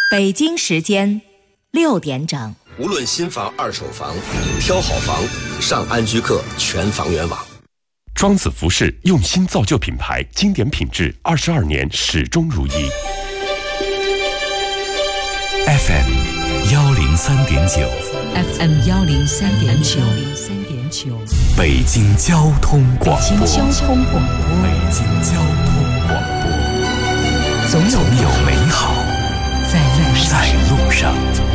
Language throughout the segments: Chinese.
北京时间6点整。 无论新房、二手房，挑好房，上安居客全房源网。 庄子服饰用心造就品牌，经典品质，22年始终如一。 FM 103.9 FM 103.9 北京交通广播。 北京交通广播。 北京交通广播。总有美好在路上。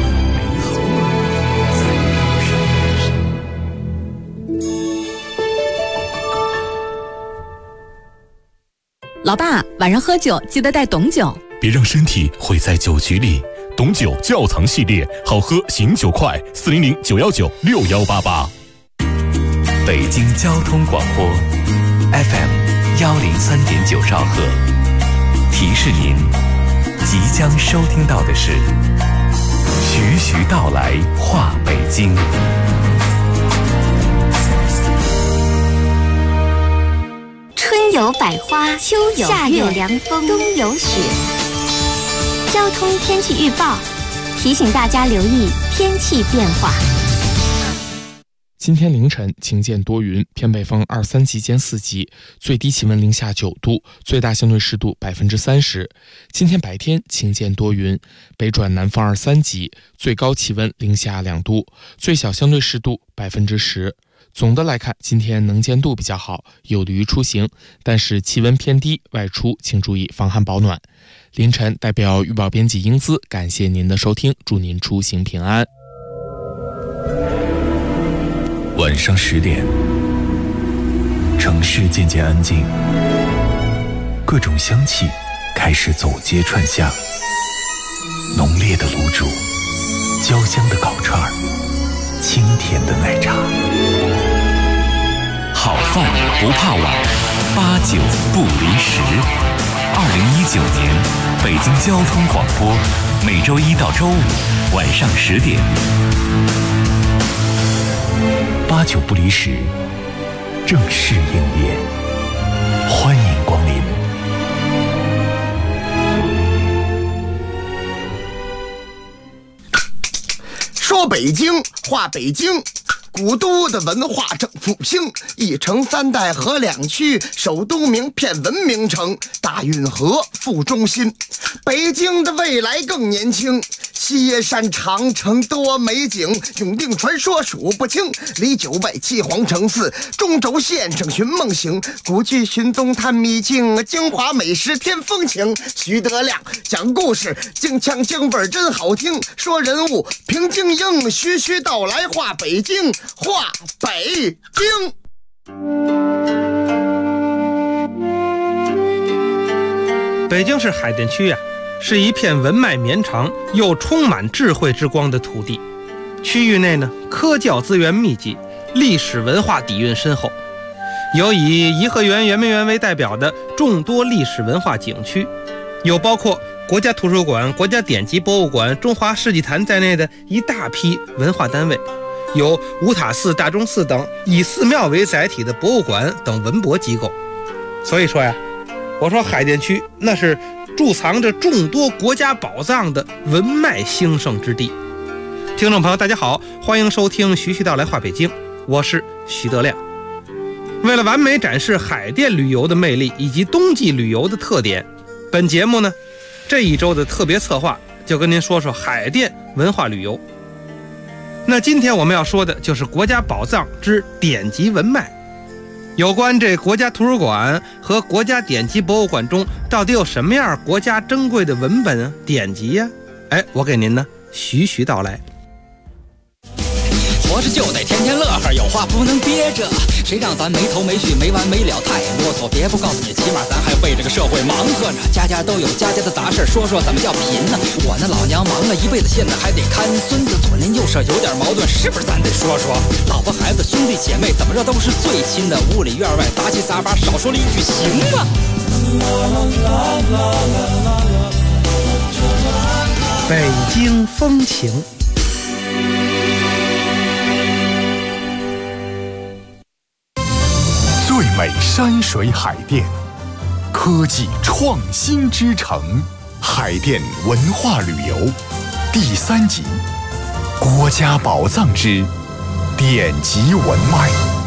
老爸，晚上喝酒记得带董酒， 别让身体毁在酒局里。董酒窖藏系列，好喝醒酒快，400-919-6188。 北京交通广播 FM 103.9兆赫，提示您即将收听到的是徐徐道来话北京。 春有百花，秋有夏有凉风，冬有雪。交通天气预报提醒大家留意天气变化。 今天凌晨晴间多云，偏北风2、3级间4级，最低气温零下9度，最大相对湿度30%。今天白天晴间多云，北转南风2、3级，最高气温零下2度，最小相对湿度10%。总的来看，今天能见度比较好，有利于出行，但是气温偏低，外出请注意防寒保暖。凌晨代表预报编辑英姿感谢您的收听，祝您出行平安。 晚上10点，城市渐渐安静，各种香气开始走街串巷，浓烈的卤煮，焦香的烤串，清甜的奶茶。好饭不怕晚，8、9不离10。2019年，北京交通广播，每周1到周5晚上10点，8、9不离10，正式营业，欢迎光临。 说北京，话北京。古都的文化正复兴，一城3代合2区，首都名片文明城，大运河副中心。北京的未来更年轻，西山长城多美景，永定传说数不清，离9外7皇城4，中轴线上寻梦行，古剧寻踪探秘境，京华美食添风情。徐德亮讲故事，京腔京味真好听，说人物评京英，徐徐道来话北京，话北京。 北京市海淀区呀，是一片文脉绵长又充满智慧之光的土地。区域内呢，科教资源密集，历史文化底蕴深厚，有以颐和园圆明园为代表的众多历史文化景区，有包括国家图书馆、国家典籍博物馆、中华世纪坛在内的一大批文化单位，有五塔寺、大钟寺等以寺庙为载体的博物馆等文博机构。所以说呀，我说海淀区那是贮藏着众多国家宝藏的文脉兴盛之地。听众朋友大家好，欢迎收听徐徐道来话北京，我是徐德亮。为了完美展示海淀旅游的魅力以及冬季旅游的特点，本节目呢这一周的特别策划就跟您说说海淀文化旅游。那今天我们要说的就是国家宝藏之典籍文脉，有关这国家图书馆和国家典籍博物馆中到底有什么样国家珍贵的文本典籍呀？我给您呢徐徐道来。 活着就得天天乐呵，有话不能憋着，谁让咱没头没绪没完没了太啰嗦，别不告诉你，起码咱还为这个社会忙活呢。家家都有家家的杂事，说说怎么叫贫呢？我那老娘忙了一辈子，现在还得看孙子，左邻右舍有点矛盾，是不是咱得说说？老婆孩子兄弟姐妹怎么着都是最亲的，屋里院外杂七杂八，少说了一句行吗？ 北京风情。 最美山水海淀，科技创新之城， 海淀文化旅游第3集：国家宝藏之典籍文脉。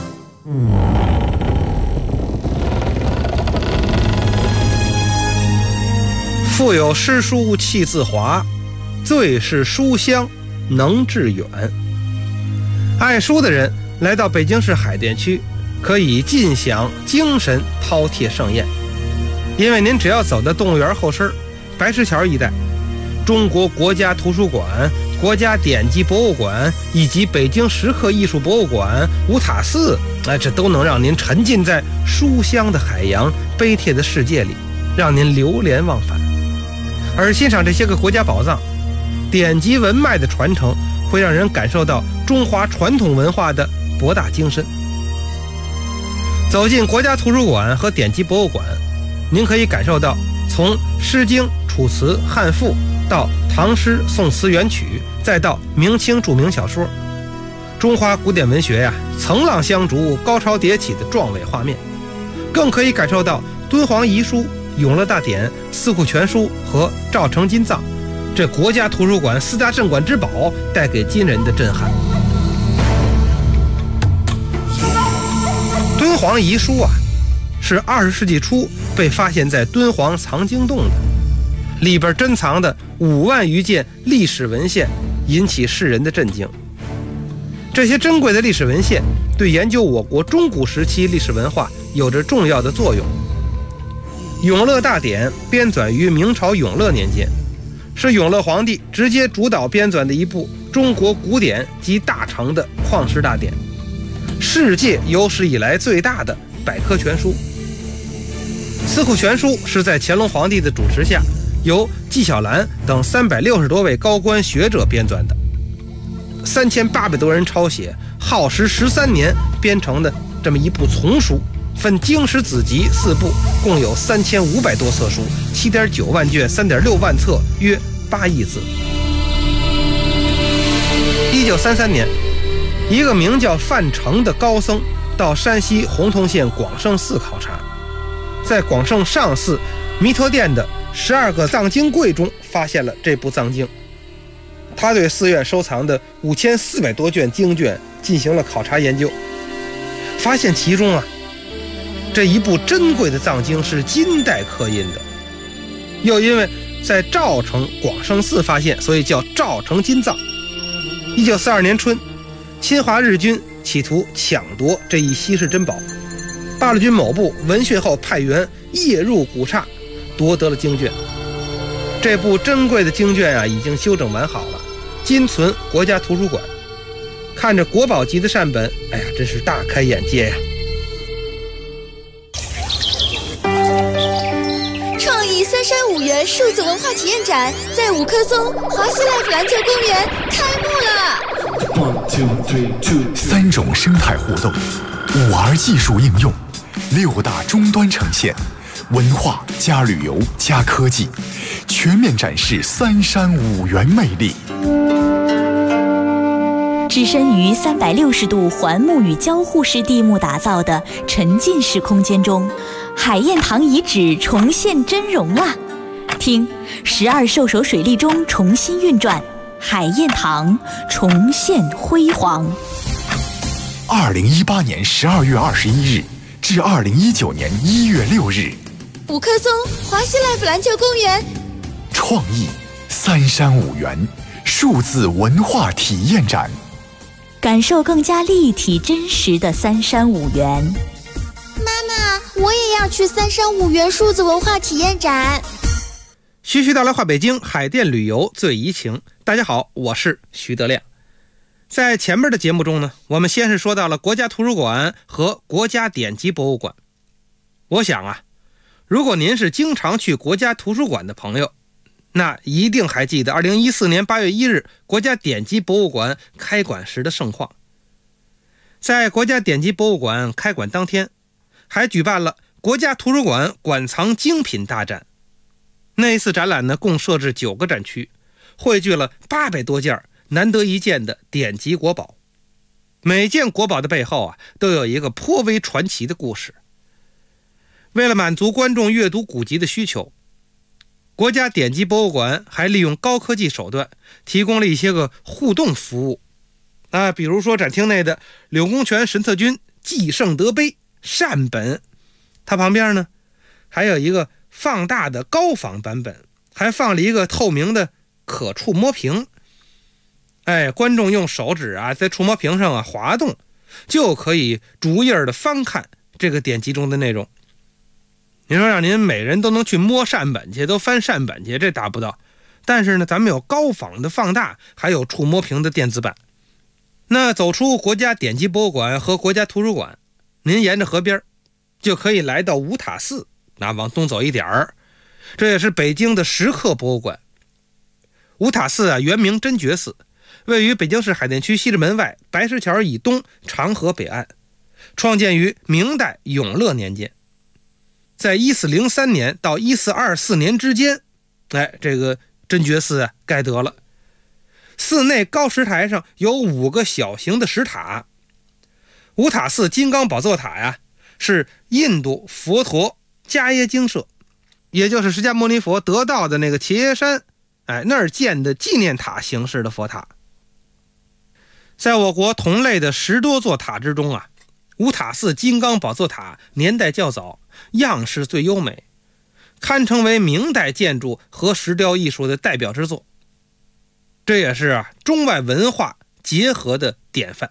腹有诗书气自华，最是书香能致远。爱书的人来到北京市海淀区，可以尽享精神饕餮盛宴。因为您只要走到动物园后身白石桥一带，中国国家图书馆、国家典籍博物馆以及北京石刻艺术博物馆、五塔寺，这都能让您沉浸在书香的海洋、碑帖的世界里，让您流连忘返。而欣赏这些个国家宝藏、典籍文脉的传承，会让人感受到中华传统文化的博大精深。走进国家图书馆和典籍博物馆，您可以感受到从《诗经》《楚辞》《汉赋》到唐诗、宋词、元曲，再到明清著名小说，中华古典文学层浪相逐、高潮迭起的壮伟画面。更可以感受到敦煌遗书、永乐大典、四库全书和赵成金藏这国家图书馆4大镇馆之宝带给今人的震撼。敦煌遗书是20世纪初被发现在敦煌藏经洞的，里边珍藏的5万余件历史文献引起世人的震惊。这些珍贵的历史文献对研究我国中古时期历史文化有着重要的作用。永乐大典编纂于明朝永乐年间，是永乐皇帝直接主导编纂的一部中国古典及大成的旷世大典，世界有史以来最大的百科全书。四库全书是在乾隆皇帝的主持下，由纪晓岚等360多位高官学者编纂的，3800多人抄写，耗时13年编成的这么一部丛书，分经史子集4部，共有3500多册书，7.9万卷，3.6万册，约8亿字。1933年，一个名叫范成的高僧到山西洪洞县广胜寺考察，在广胜上寺弥陀殿的12个藏经柜中发现了这部藏经。他对寺院收藏的5400多卷经卷进行了考察研究，发现其中这一部珍贵的藏经是金代刻印的，又因为在赵城广胜寺发现，所以叫赵成金藏。1942年春，侵华日军企图抢夺这一稀世珍宝，八路军某部闻讯后派员夜入古刹，夺得了经卷。这部珍贵的经卷已经修整完好了，今存国家图书馆。看着国宝级的善本，真是大开眼界呀！ 创意3山5园数字文化体验展在五棵松华西 Life 篮球公园开幕了。 3种生态互动，5R 技术应用，6大终端呈现，文化加旅游加科技，全面展示3山5园魅力。 置身于360度环木与交互式地幕打造的沉浸式空间中，海晏堂遗址重现真容啊！听，12兽首水利中重新运转，海晏堂重现辉煌。 2018年12月21日至2019年1月6日， 五棵松华西 Life 篮球公园， 创意3山5园数字文化体验展， 感受更加立体真实的3山5园。 妈妈，我也要去3山5园数字文化体验展。 徐徐道来话北京，海淀旅游最怡情。大家好，我是徐德亮。在前面的节目中呢，我们先是说到了国家图书馆和国家典籍博物馆。我想如果您是经常去国家图书馆的朋友，那一定还记得2014年8月1日国家典籍博物馆开馆时的盛况。在国家典籍博物馆开馆当天，还举办了国家图书馆馆藏精品大展。那一次展览呢，共设置9个展区，汇聚了800多件难得一见的典籍国宝。每件国宝的背后都有一个颇为传奇的故事。为了满足观众阅读古籍的需求， 国家典籍博物馆还利用高科技手段提供了一些个互动服务啊，比如说展厅内的柳公权神策军继圣德碑善本，它旁边呢还有一个放大的高仿版本，还放了一个透明的可触摸屏。观众用手指啊在触摸屏上啊滑动，就可以逐页的翻看这个典籍中的内容。你说让您每人都能去摸善本去，都翻善本去，这达不到。但是呢，咱们有高仿的放大，还有触摸屏的电子版。那走出国家典籍博物馆和国家图书馆，您沿着河边就可以来到五塔寺，往东走一点儿，这也是北京的石刻博物馆。五塔寺啊，原名真觉寺，位于北京市海淀区西直门外白石桥以东长河北岸，创建于明代永乐年间。在1403年到1424年之间，这个真觉寺盖得了。寺内高石台上有5个小型的石塔。五塔寺金刚宝座塔呀，是印度佛陀迦耶精舍，也就是释迦牟尼佛得道的那个伽耶山，那儿建的纪念塔形式的佛塔。在我国同类的10多座塔之中啊，五塔寺金刚宝座塔年代较早，样式最优美，堪称为明代建筑和石雕艺术的代表之作。这也是中外文化结合的典范。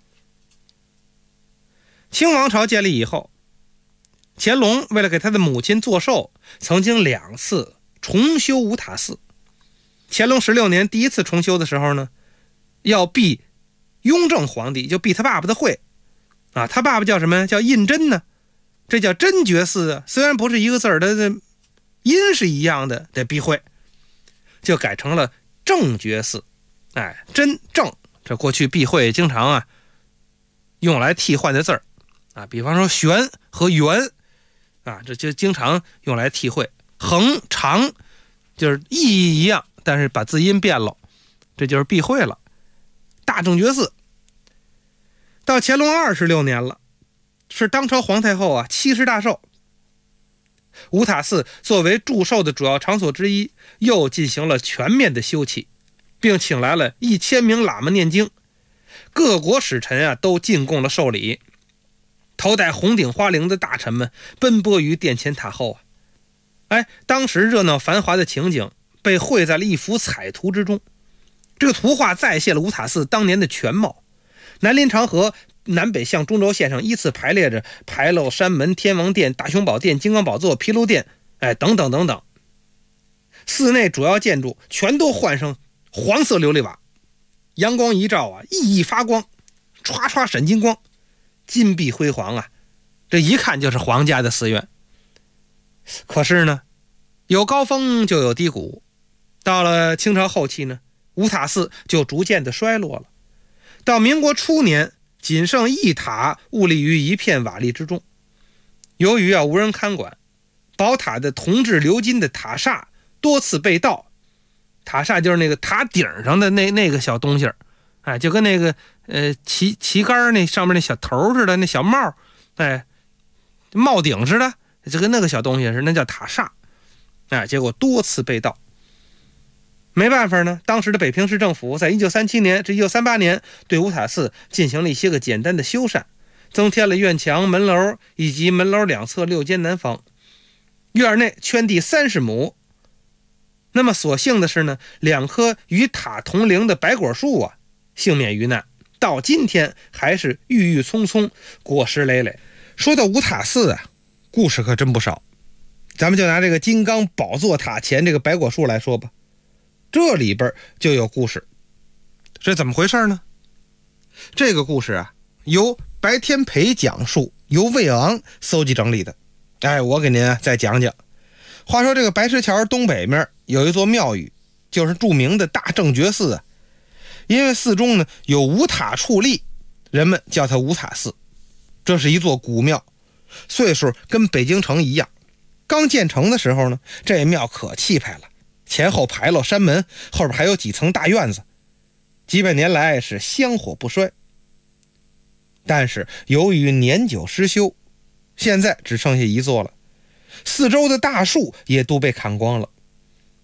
清王朝建立以后，乾隆为了给他的母亲做寿，曾经2次重修五塔寺。乾隆16年第一次重修的时候呢，要避雍正皇帝，就避他爸爸的讳啊，他爸爸叫什么呀？叫胤禛呢，这叫真觉寺啊，虽然不是一个字儿，它的音是一样的，得避讳，就改成了正觉寺。真正这过去避讳经常用来替换的字儿比方说玄和元这就经常用来替换。横长就是意义一样，但是把字音变了，这就是避讳了。大正觉寺到乾隆26年了，是当朝皇太后70大寿。五塔寺作为祝寿的主要场所之一，又进行了全面的修葺，并请来了1000名喇嘛念经，各国使臣都进贡了寿礼，头戴红顶花翎的大臣们奔波于殿前塔后当时热闹繁华的情景被绘在了一幅彩图之中。这个图画再现了五塔寺当年的全貌，南临长河，南北向中轴线上依次排列着牌楼、山门、天王殿、大雄宝殿、金刚宝座、毗卢殿等等等等。寺内主要建筑全都换上黄色琉璃瓦，阳光一照熠熠发光，唰唰闪金光，金碧辉煌这一看就是皇家的寺院。可是呢，有高峰就有低谷，到了清朝后期呢，五塔寺就逐渐的衰落了。到民国初年，仅剩一塔兀立于一片瓦砾之中。由于无人看管，宝塔的铜制鎏金的塔刹多次被盗。塔刹就是那个塔顶上的那个小东西就跟那个旗杆那上面那小头似的，那小帽帽顶似的，就跟那个小东西似的，那叫塔刹结果多次被盗。没办法呢，当时的北平市政府在1937年至1938年对五塔寺进行了一些个简单的修缮，增添了院墙、门楼以及门楼两侧6间南房，院内圈地30亩。那么所幸的是呢，2棵与塔同龄的白果树幸免于难，到今天还是郁郁葱葱，果实累累。说到五塔寺故事可真不少，咱们就拿这个金刚宝座塔前这个白果树来说吧，这里边就有故事。这怎么回事呢？这个故事由白天培讲述，由魏昂搜集整理的。我给您再讲讲。话说这个白石桥东北面有一座庙宇，就是著名的大正觉寺因为寺中呢有五塔矗立，人们叫它五塔寺。这是一座古庙，岁数跟北京城一样。刚建成的时候呢，这庙可气派了，前后牌楼、山门，后边还有几层大院子，几百年来是香火不衰。但是由于年久失修，现在只剩下一座了，四周的大树也都被砍光了。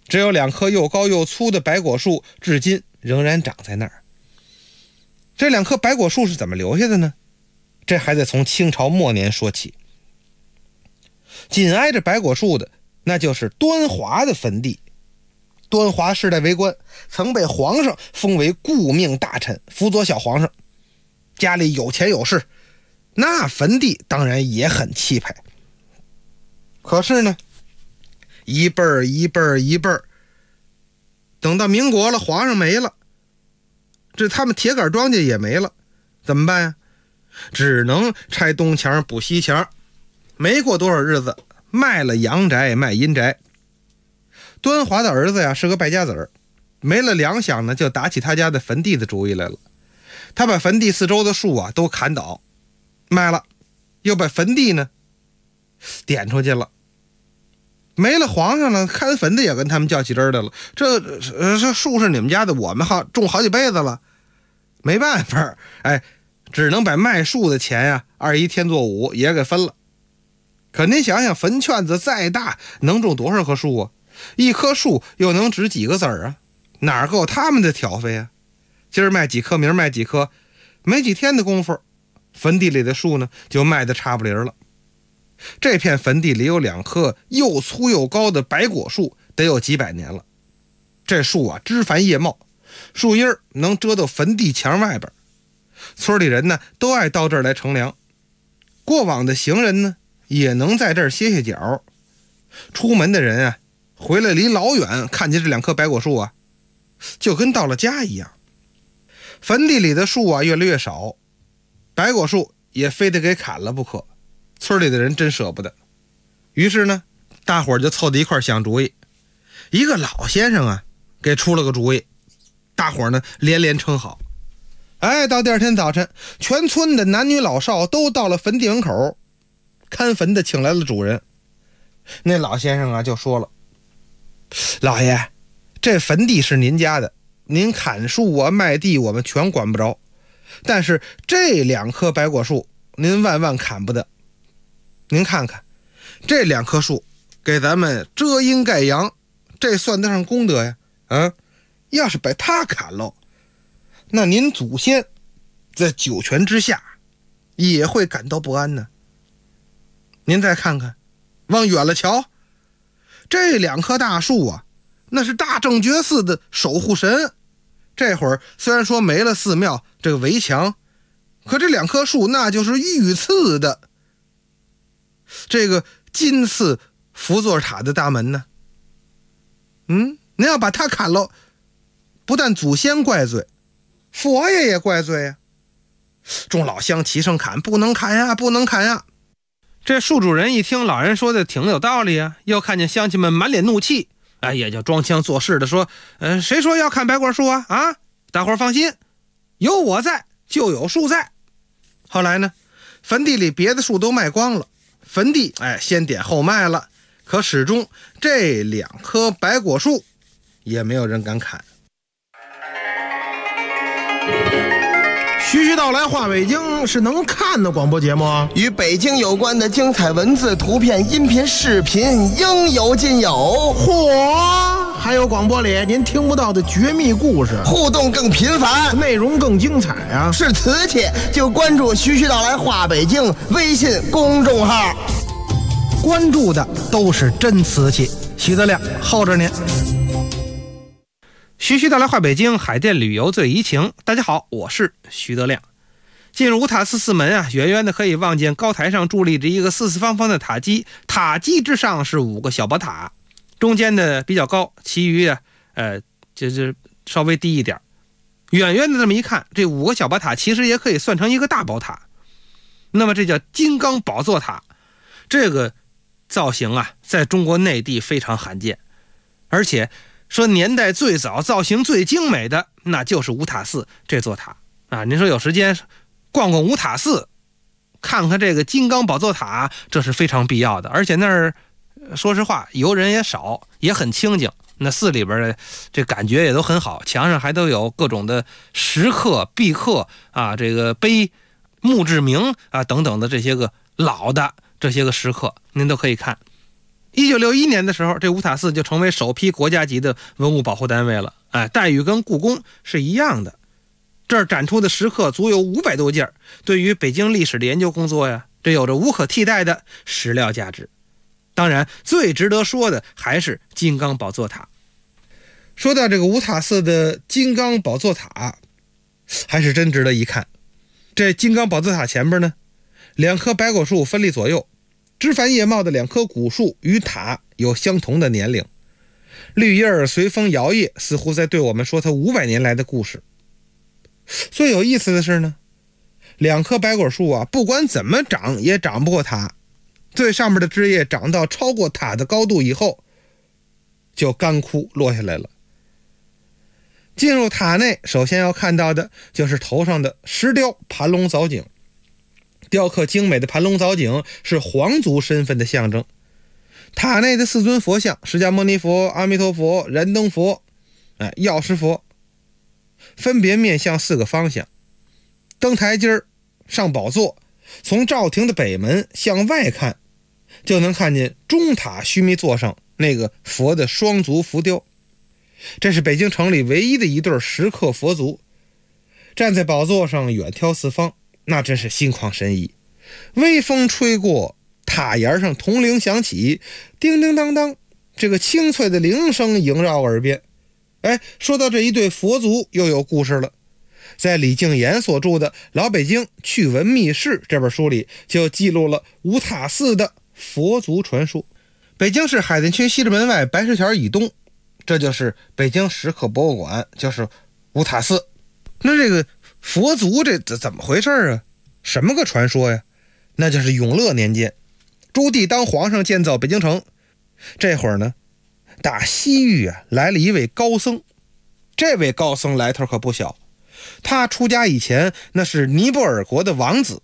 只有2棵又高又粗的白果树至今仍然长在那儿。这2棵白果树是怎么留下的呢？这还得从清朝末年说起。紧挨着白果树的那就是端华的坟地。端华世代为官，曾被皇上封为顾命大臣，辅佐小皇上，家里有钱有势，那坟地当然也很气派。可是呢，一辈儿一辈儿一辈儿，等到民国了，皇上没了，这他们铁杆庄稼也没了，怎么办呀？只能拆东墙补西墙。没过多少日子，卖了阳宅卖阴宅。端华的儿子呀是个败家子儿，没了粮饷呢，就打起他家的坟地的主意来了。他把坟地四周的树啊都砍倒卖了，又把坟地呢点出去了。没了皇上了，看坟的也跟他们较起真来了。这树是你们家的，我们种好几辈子了，没办法，只能把卖树的钱呀2一天作5也给分了。可您想想，坟圈子再大，能种多少棵树啊？一棵树又能值几个子儿啊？哪够他们的挑费啊？今儿卖几棵，明儿卖几棵，没几天的功夫，坟地里的树呢就卖得差不离了。这片坟地里有2棵又粗又高的白果树，得有几百年了。这树啊枝繁叶茂，树荫能遮到坟地墙外边。村里人呢都爱到这儿来乘凉，过往的行人呢也能在这儿歇歇脚。出门的人啊回来离老远看见这2棵白果树啊，就跟到了家一样。坟地里的树啊越来越少，白果树也非得给砍了不可。村里的人真舍不得，于是呢大伙儿就凑到一块想主意。一个老先生啊给出了个主意，大伙儿呢连连称好。到第2天早晨，全村的男女老少都到了坟地门口，看坟的请来了主人。那老先生啊就说了，老爷，这坟地是您家的，您砍树啊卖地我们全管不着，但是这2棵白果树您万万砍不得。您看看这2棵树给咱们遮阴盖阳，这算得上功德呀。要是把它砍喽，那您祖先在九泉之下也会感到不安呢。您再看看，往远了瞧，这2棵大树啊，那是大正觉寺的守护神。这会儿虽然说没了寺庙这个围墙，可这2棵树那就是御赐的这个金寺辅佐塔的大门呢。您要把它砍了，不但祖先怪罪，佛爷也怪罪呀。众老乡齐声砍，不能砍呀，不能砍呀。这树主人一听老人说的挺有道理啊，又看见乡亲们满脸怒气，也就装腔作势的说，谁说要砍白果树啊？大伙儿放心，有我在就有树在。后来呢，坟地里别的树都卖光了，坟地先点后卖了，可始终这2棵白果树也没有人敢砍。 徐徐道来话北京是能看的广播节目啊， 与北京有关的精彩文字、图片、音频、视频应有尽有。 嚯，还有广播里您听不到的绝密故事， 互动更频繁， 内容更精彩啊！ 是瓷器就关注徐徐道来话北京微信公众号， 关注的都是真瓷器。徐德亮候着您。徐徐道来话北京，海淀旅游最怡情。大家好，我是徐德亮。进入五塔寺寺门啊，远远的可以望见高台上伫立着一个四四方方的塔基，塔基之上是5个小宝塔，中间的比较高，其余啊就是稍微低一点。远远的这么一看，这5个小宝塔其实也可以算成一个大宝塔。那么这叫金刚宝座塔，这个造型啊在中国内地非常罕见，而且说年代最早、造型最精美的，那就是五塔寺这座塔啊！您说有时间逛逛五塔寺，看看这个金刚宝座塔，这是非常必要的。而且那儿说实话，游人也少，也很清静。那寺里边的这感觉也都很好，墙上还都有各种的石刻、壁刻啊，这个碑、墓志铭啊等等的这些个老的这些个石刻，您都可以看。 1961年的时候，这五塔寺就成为首批国家级的文物保护单位了。待遇跟故宫是一样的。这儿展出的石刻足有500多件，对于北京历史的研究工作呀，这有着无可替代的史料价值。当然，最值得说的还是金刚宝座塔。说到这个五塔寺的金刚宝座塔，还是真值得一看。这金刚宝座塔前边呢，2棵白果树分立左右，枝繁叶茂的2棵古树与塔有相同的年龄，绿叶儿随风摇曳，似乎在对我们说它500年来的故事。最有意思的是呢，2棵白果树啊，不管怎么长也长不过塔，最上面的枝叶长到超过塔的高度以后，就干枯落下来了。进入塔内，首先要看到的就是头上的石雕盘龙藻井。雕刻精美的盘龙藻井是皇族身份的象征。塔内的4尊佛像，释迦牟尼佛、阿弥陀佛、燃灯佛、药师佛，分别面向4个方向。登台阶上宝座，从照亭的北门向外看，就能看见中塔须弥座上那个佛的双足浮雕。这是北京城里唯一的一对石刻佛足，站在宝座上远眺四方，那真是心旷神怡。微风吹过，塔檐上铜铃响起，叮叮当当，这个清脆的铃声萦绕耳边。说到这一对佛足又有故事了。在李敬言所著的《老北京趣闻秘事》这本书里，就记录了五塔寺的佛足传说。北京市海淀区西直门外白石桥以东，这就是北京石刻博物馆，就是五塔寺。那这个佛足这怎么回事啊？什么个传说呀？那就是永乐年间，朱棣当皇上建造北京城，这会儿呢，打西域来了一位高僧。这位高僧来头可不小，他出家以前那是尼泊尔国的王子。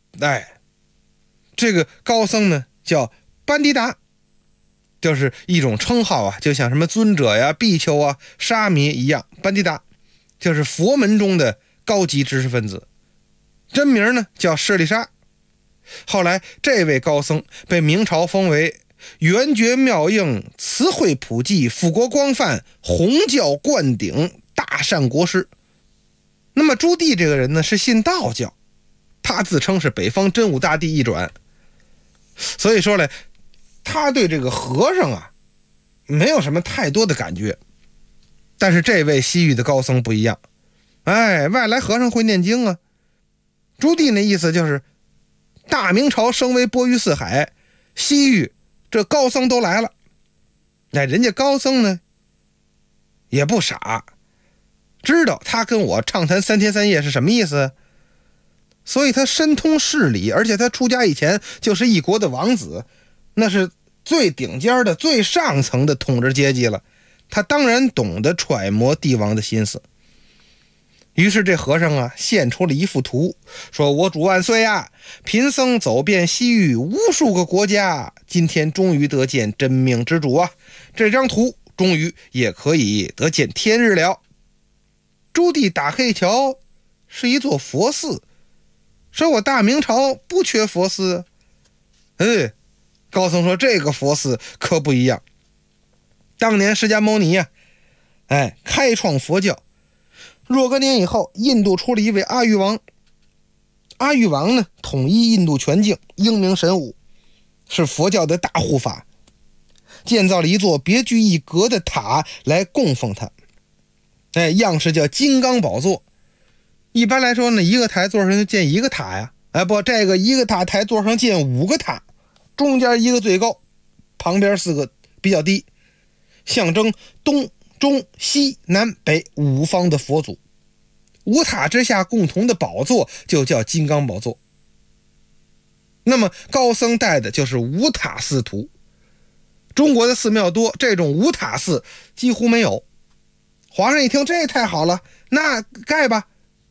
这个高僧呢叫班迪达，就是一种称号啊，就像什么尊者呀、比丘啊、沙弥一样。班迪达就是佛门中的高级知识分子，真名呢叫舍利沙。后来这位高僧被明朝封为圆觉妙应、慈惠普济、富国光范、弘教灌顶大善国师。那么朱棣这个人呢是信道教，他自称是北方真武大帝一转，所以说呢，他对这个和尚啊没有什么太多的感觉。但是这位西域的高僧不一样，外来和尚会念经啊。朱棣那意思就是大明朝声威播于四海，西域这高僧都来了。人家高僧呢也不傻，知道他跟我畅谈3天3夜是什么意思，所以他深通事理，而且他出家以前就是一国的王子，那是最顶尖的最上层的统治阶级了，他当然懂得揣摩帝王的心思。于是这和尚啊献出了一幅图，说我主万岁啊，贫僧走遍西域无数个国家，今天终于得见真命之主啊，这张图终于也可以得见天日了。朱棣打开一瞧，是一座佛寺，说我大明朝不缺佛寺。高僧说这个佛寺可不一样，当年释迦牟尼啊开创佛教，若干年以后，印度出了一位阿育王。阿育王呢，统一印度全境，英明神武，是佛教的大护法，建造了一座别具一格的塔来供奉他。样式叫金刚宝座。一般来说呢，一个台座上就建一个塔呀。这个一个塔台座上建5个塔，中间一个最高，旁边4个比较低，象征东中西南北5方的佛祖。五塔之下共同的宝座就叫金刚宝座。那么高僧带的就是五塔寺图。中国的寺庙多，这种五塔寺几乎没有。皇上一听这太好了，那盖吧。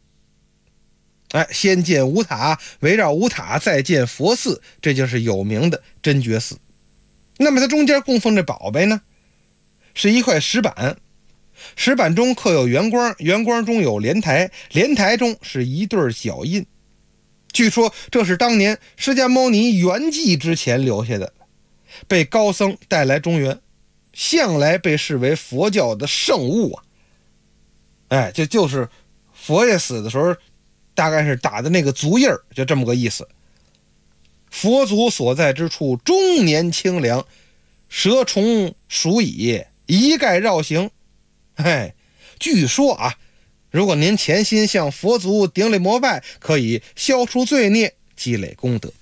先建五塔，围绕五塔再建佛寺，这就是有名的真觉寺。那么它中间供奉的宝贝呢，是一块石板，石板中刻有圆光，圆光中有莲台，莲台中是一对脚印。据说这是当年释迦牟尼圆寂之前留下的。 被高僧带来中原，向来被视为佛教的圣物啊。就是佛爷死的时候大概是打的那个足印儿，就这么个意思。佛祖所在之处终年清凉，蛇虫鼠蚁一概绕行。据说啊，如果您潜心向佛祖顶礼膜拜，可以消除罪孽，积累功德。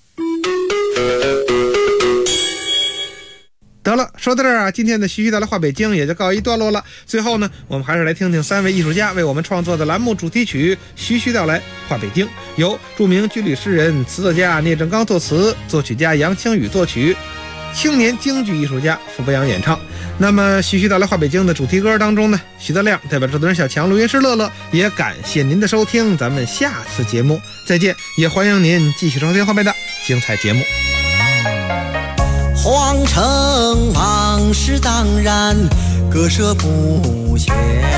得了，说到这儿啊，今天的徐徐道来话北京也就告一段落了。最后呢，我们还是来听听3位艺术家为我们创作的栏目主题曲《徐徐道来话北京》，由著名军旅诗人、词作家聂正刚作词，作曲家杨清宇作曲，青年京剧艺术家傅博洋演唱。那么《徐徐道来话北京》的主题歌当中呢，徐德亮代表制作人小强、录音师乐乐，也感谢您的收听，咱们下次节目再见，也欢迎您继续收听后面的精彩节目。 皇城往事当然割舍不下，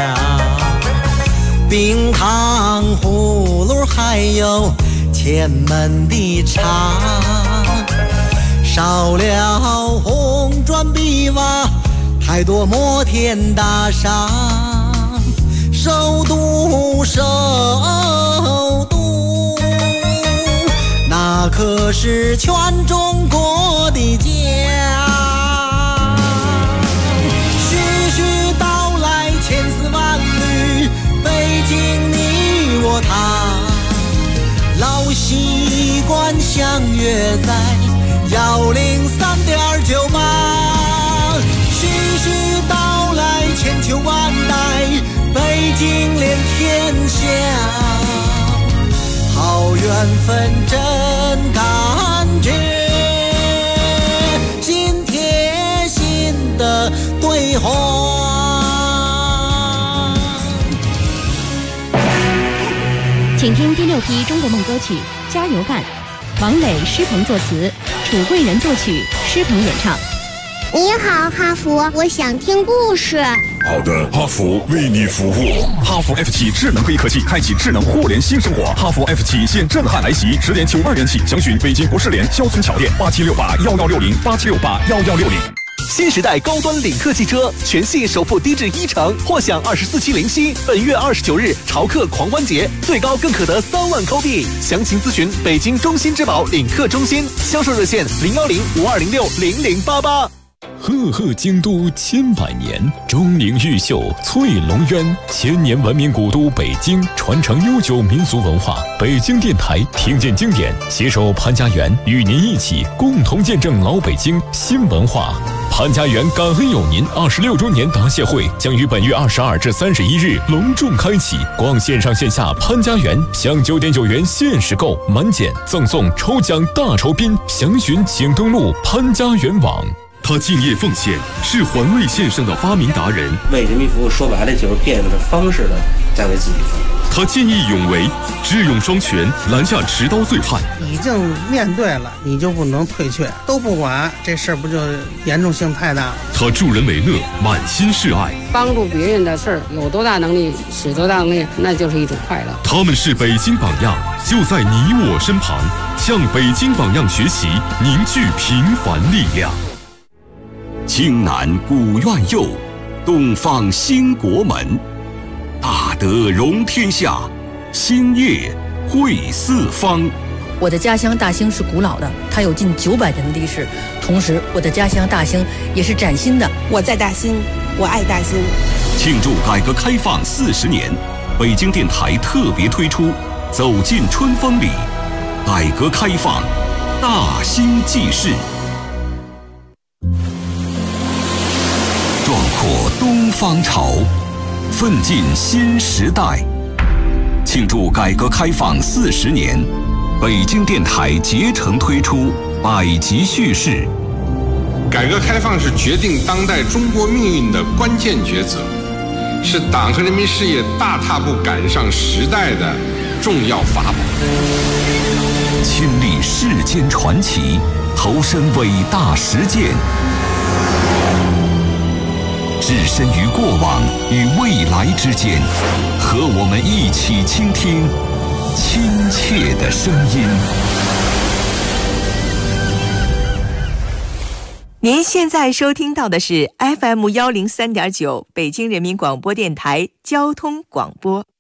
冰糖葫芦还有前门的茶，少了红砖碧瓦，太多摩天大厦，首都那可是全中国的家。徐徐道来千丝万缕，北京你我他，老习惯相约在103.98。徐徐道来千秋万代，北京连天下。好缘分真感觉，心贴心的对话。 请听第6批中国梦歌曲《加油干》，王磊、施鹏作词，楚贵人作曲，施鹏演唱。 你好，哈佛，我想听故事。 好的，哈佛为你服务。哈佛 F7 智能会议科技开启智能互联新生活。哈佛 F7 现震撼来袭，10年92元起，详询北京博士联肖村桥店8768116087681160。 新时代高端领克汽车全系首付低至1成，或享24期零息。本月29日潮客狂欢节，最高更可得3万扣币。详情咨询北京中心之宝领克中心，销售热线01052060088。 赫赫京都千百年，钟灵毓秀翠龙渊，千年文明古都北京，传承悠久民俗文化。北京电台听见经典，携手潘家园，与您一起共同见证老北京新文化。潘家园感恩有您26周年答谢会将于本月22至31日隆重开启，逛线上线下潘家园，享9.9元限时购，满减赠送抽奖大酬宾，详询请登录潘家园网。 他敬业奉献，是环卫线上的发明达人。 为人民服务，说白了就是变着方式的在为自己服务。 他见义勇为，智勇双全，拦下持刀醉汉。 已经面对了，你就不能退却，都不管，这事儿不就严重性太大了？ 他助人为乐，满心是爱， 帮助别人的事儿，有多大能力使多大能力，那就是一种快乐。 他们是北京榜样，就在你我身旁，向北京榜样学习，凝聚平凡力量。 京南古院右，东方兴国门，大德容天下，兴业汇四方。 我的家乡大兴是古老的，它有近900年的历史。同时，我的家乡大兴也是崭新的。 我在大兴，我爱大兴。 庆祝改革开放40年，北京电台特别推出《走进春风里》，改革开放大兴纪事。壮阔东方潮，奋进新时代。庆祝改革开放40年，北京电台竭诚推出100集叙事。 改革开放是决定当代中国命运的关键抉择，是党和人民事业大踏步赶上时代的重要法宝。 亲历世间传奇，投身伟大实践。置身于过往与未来之间，和我们一起倾听亲切的声音。 您现在收听到的是 FM103.9 北京人民广播电台交通广播。